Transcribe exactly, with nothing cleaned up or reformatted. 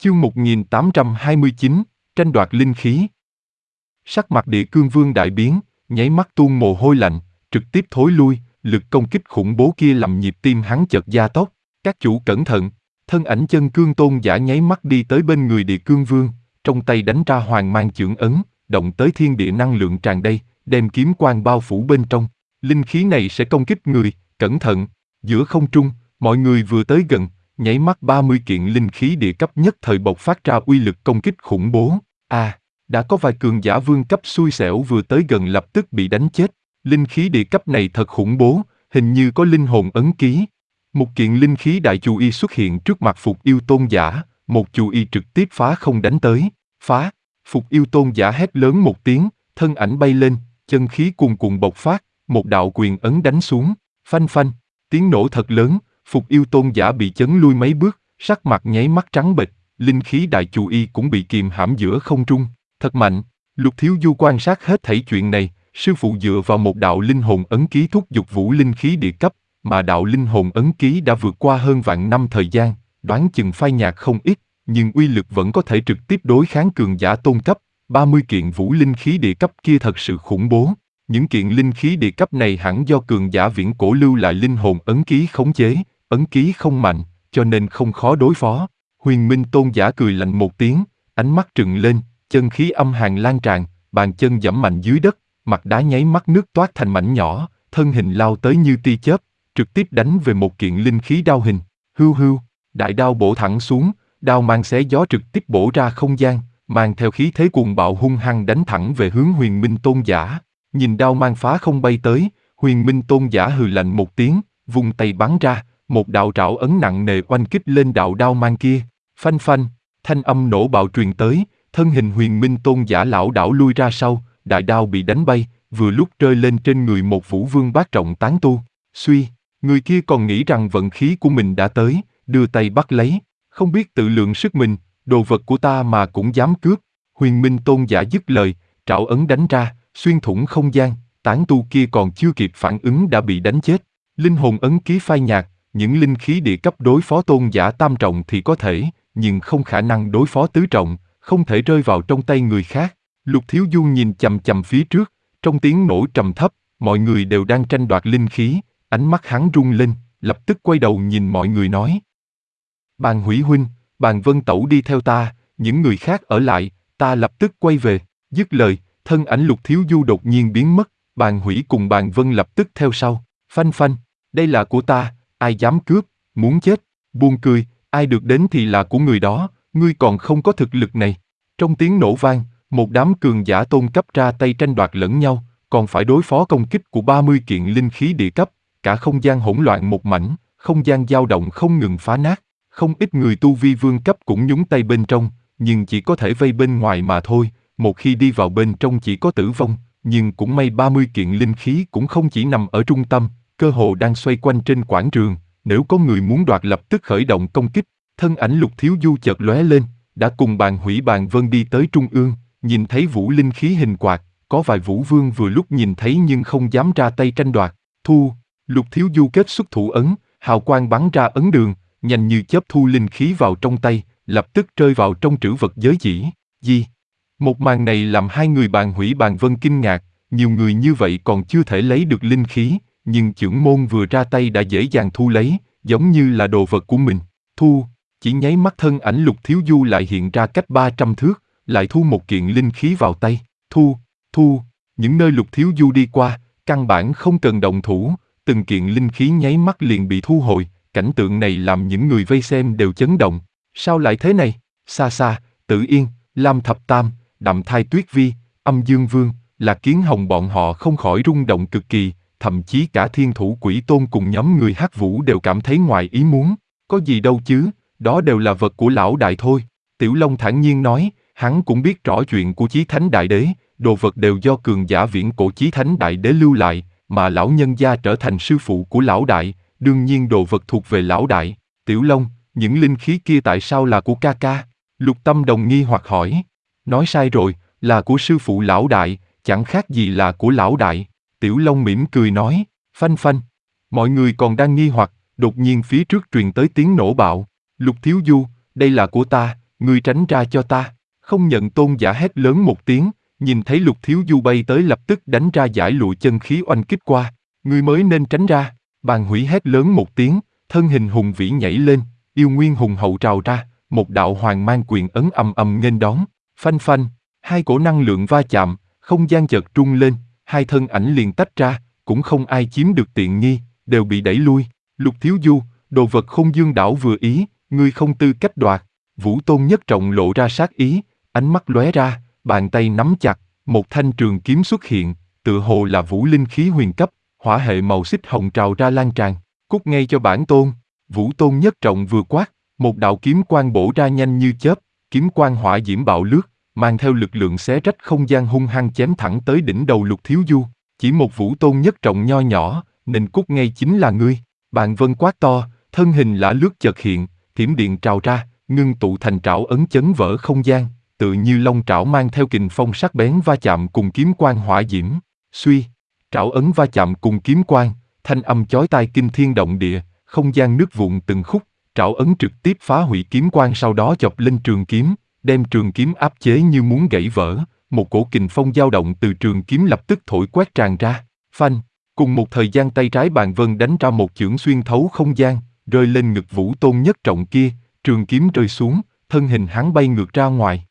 Chương một nghìn tám trăm hai mươi chín, tranh đoạt linh khí. Sắc mặt Địa Cương Vương đại biến, nháy mắt tuôn mồ hôi lạnh, trực tiếp thối lui, lực công kích khủng bố kia làm nhịp tim hắn chợt gia tốc. Các chủ cẩn thận, thân ảnh Chân Cương Tôn giả nháy mắt đi tới bên người Địa Cương Vương, trong tay đánh ra Hoàng Mang Chưởng ấn, động tới thiên địa năng lượng tràn đầy, đem kiếm quang bao phủ bên trong. Linh khí này sẽ công kích người, cẩn thận. Giữa không trung, mọi người vừa tới gần, nháy mắt ba mươi kiện linh khí địa cấp nhất thời bộc phát ra uy lực công kích khủng bố. À, đã có vài cường giả vương cấp xui xẻo vừa tới gần lập tức bị đánh chết. Linh khí địa cấp này thật khủng bố, hình như có linh hồn ấn ký. Một kiện linh khí đại chu y xuất hiện trước mặt Phục Yêu Tôn giả, một chu y trực tiếp phá không đánh tới. Phá! Phục Yêu Tôn giả hét lớn một tiếng, thân ảnh bay lên, chân khí cuồn cuộn bộc phát, một đạo quyền ấn đánh xuống. Phanh phanh, tiếng nổ thật lớn. Phục Yêu Tôn giả bị chấn lui mấy bước, sắc mặt nháy mắt trắng bệch, linh khí đại chu y cũng bị kìm hãm giữa không trung. Thật mạnh. Lục Thiếu Du quan sát hết thảy chuyện này, sư phụ dựa vào một đạo linh hồn ấn ký thúc giục vũ linh khí địa cấp, mà đạo linh hồn ấn ký đã vượt qua hơn vạn năm thời gian, đoán chừng phai nhạt không ít, nhưng uy lực vẫn có thể trực tiếp đối kháng cường giả tôn cấp. ba mươi kiện vũ linh khí địa cấp kia thật sự khủng bố. Những kiện linh khí địa cấp này hẳn do cường giả viễn cổ lưu lại linh hồn ấn ký khống chế, ấn ký không mạnh, cho nên không khó đối phó. Huyền Minh Tôn giả cười lạnh một tiếng, ánh mắt trừng lên, chân khí âm hàn lan tràn, bàn chân giẫm mạnh dưới đất, mặt đá nháy mắt nước toát thành mảnh nhỏ, thân hình lao tới như tia chớp, trực tiếp đánh về một kiện linh khí đao hình. Hưu hưu, đại đao bổ thẳng xuống, đao mang xé gió trực tiếp bổ ra không gian, mang theo khí thế cuồng bạo hung hăng đánh thẳng về hướng Huyền Minh Tôn giả. Nhìn đao mang phá không bay tới, Huyền Minh Tôn giả hừ lạnh một tiếng, vung tay bắn ra, một đạo trảo ấn nặng nề oanh kích lên đạo đao mang kia. Phanh phanh, thanh âm nổ bạo truyền tới, thân hình Huyền Minh Tôn giả lảo đảo lui ra sau, đại đao bị đánh bay, vừa lúc rơi lên trên người một Vũ Vương bát trọng tán tu. Suy, người kia còn nghĩ rằng vận khí của mình đã tới, đưa tay bắt lấy, không biết tự lượng sức mình, đồ vật của ta mà cũng dám cướp. Huyền Minh Tôn giả dứt lời, trảo ấn đánh ra, xuyên thủng không gian, tán tu kia còn chưa kịp phản ứng đã bị đánh chết. Linh hồn ấn ký phai nhạt, những linh khí địa cấp đối phó tôn giả tam trọng thì có thể, nhưng không khả năng đối phó tứ trọng, không thể rơi vào trong tay người khác. Lục Thiếu Du nhìn chằm chằm phía trước, trong tiếng nổ trầm thấp, mọi người đều đang tranh đoạt linh khí, ánh mắt hắn rung lên, lập tức quay đầu nhìn mọi người nói. Bàn Hủy huynh, Bàn Vân Tẩu đi theo ta, những người khác ở lại, ta lập tức quay về. Dứt lời, thân ảnh Lục Thiếu Du đột nhiên biến mất, Bàn Hủy cùng Bàn Vân lập tức theo sau. Phanh phanh, đây là của ta, ai dám cướp, muốn chết. Buông cười, ai được đến thì là của người đó, ngươi còn không có thực lực này. Trong tiếng nổ vang, một đám cường giả tôn cấp ra tay tranh đoạt lẫn nhau, còn phải đối phó công kích của ba mươi kiện linh khí địa cấp, cả không gian hỗn loạn một mảnh, không gian dao động không ngừng phá nát. Không ít người tu vi vương cấp cũng nhúng tay bên trong, nhưng chỉ có thể vây bên ngoài mà thôi, một khi đi vào bên trong chỉ có tử vong, nhưng cũng may ba mươi kiện linh khí cũng không chỉ nằm ở trung tâm, cơ hồ đang xoay quanh trên quảng trường, nếu có người muốn đoạt lập tức khởi động công kích. Thân ảnh Lục Thiếu Du chợt lóe lên, đã cùng Bàn Hủy Bàn Vân đi tới trung ương, nhìn thấy vũ linh khí hình quạt, có vài vũ vương vừa lúc nhìn thấy nhưng không dám ra tay tranh đoạt. Thu, Lục Thiếu Du kết xuất thủ ấn, hào quang bắn ra ấn đường, nhanh như chớp thu linh khí vào trong tay, lập tức rơi vào trong trữ vật giới chỉ. Gì? Một màn này làm hai người Bàn Hủy Bàn Vân kinh ngạc, nhiều người như vậy còn chưa thể lấy được linh khí, nhưng chưởng môn vừa ra tay đã dễ dàng thu lấy, giống như là đồ vật của mình. Thu, chỉ nháy mắt thân ảnh Lục Thiếu Du lại hiện ra cách ba trăm thước, lại thu một kiện linh khí vào tay. Thu, thu, những nơi Lục Thiếu Du đi qua, căn bản không cần động thủ, từng kiện linh khí nháy mắt liền bị thu hồi, cảnh tượng này làm những người vây xem đều chấn động. Sao lại thế này? Xa xa, Tử Yên, Lam Thập Tam, Đạm Thai Tuyết Vi, Âm Dương Vương, Lạc Kiến Hồng bọn họ không khỏi rung động cực kỳ, thậm chí cả Thiên Thủ Quỷ Tôn cùng nhóm người Hắc Vũ đều cảm thấy ngoài ý muốn. Có gì đâu chứ, đó đều là vật của lão đại thôi. Tiểu Long thản nhiên nói, hắn cũng biết rõ chuyện của Chí Thánh Đại Đế, đồ vật đều do cường giả viễn cổ Chí Thánh Đại Đế lưu lại, mà lão nhân gia trở thành sư phụ của lão đại, đương nhiên đồ vật thuộc về lão đại. Tiểu Long, những linh khí kia tại sao là của ca ca? Lục Tâm Đồng nghi hoặc hỏi. Nói sai rồi, là của sư phụ lão đại, chẳng khác gì là của lão đại. Tiểu Long mỉm cười nói, phanh phanh. Mọi người còn đang nghi hoặc, đột nhiên phía trước truyền tới tiếng nổ bạo. Lục Thiếu Du, đây là của ta, ngươi tránh ra cho ta. Không nhận tôn giả hét lớn một tiếng, nhìn thấy Lục Thiếu Du bay tới lập tức đánh ra giải lụa chân khí oanh kích qua. Ngươi mới nên tránh ra. Bàn hủy hét lớn một tiếng, thân hình hùng vĩ nhảy lên, yêu nguyên hùng hậu trào ra, một đạo hoàng mang quyền ấn ầm ầm nghênh đón. Phanh phanh, hai cổ năng lượng va chạm, không gian chợt trung lên, hai thân ảnh liền tách ra, cũng không ai chiếm được tiện nghi, đều bị đẩy lui. Lục Thiếu Du, đồ vật không dương đảo vừa ý, ngươi không tư cách đoạt. Vũ Tôn Nhất Trọng lộ ra sát ý, ánh mắt lóe ra, bàn tay nắm chặt, một thanh trường kiếm xuất hiện, tựa hồ là vũ linh khí huyền cấp, hỏa hệ màu xích hồng trào ra lan tràn. Cút ngay cho bản tôn. Vũ Tôn Nhất Trọng vừa quát, một đạo kiếm quang bổ ra nhanh như chớp, kiếm quang hỏa diễm bạo lướt, mang theo lực lượng xé rách không gian hung hăng chém thẳng tới đỉnh đầu Lục Thiếu Du. Chỉ một Vũ Tôn Nhất Trọng nho nhỏ, nên cút ngay chính là ngươi. Bàn vân quát to, thân hình lả lướt chợt hiện, thiểm điện trào ra, ngưng tụ thành trảo ấn chấn vỡ không gian, tự như long trảo mang theo kình phong sắc bén va chạm cùng kiếm quang hỏa diễm. Suy, trảo ấn va chạm cùng kiếm quang, thanh âm chói tai kinh thiên động địa, không gian nứt vụn từng khúc, trảo ấn trực tiếp phá hủy kiếm quang sau đó chọc lên trường kiếm, đem trường kiếm áp chế như muốn gãy vỡ, một cổ kình phong dao động từ trường kiếm lập tức thổi quét tràn ra. Phanh, cùng một thời gian tay trái bàn vân đánh ra một chưởng xuyên thấu không gian, rơi lên ngực Vũ Tôn Nhất Trọng kia, trường kiếm rơi xuống, thân hình hắn bay ngược ra ngoài.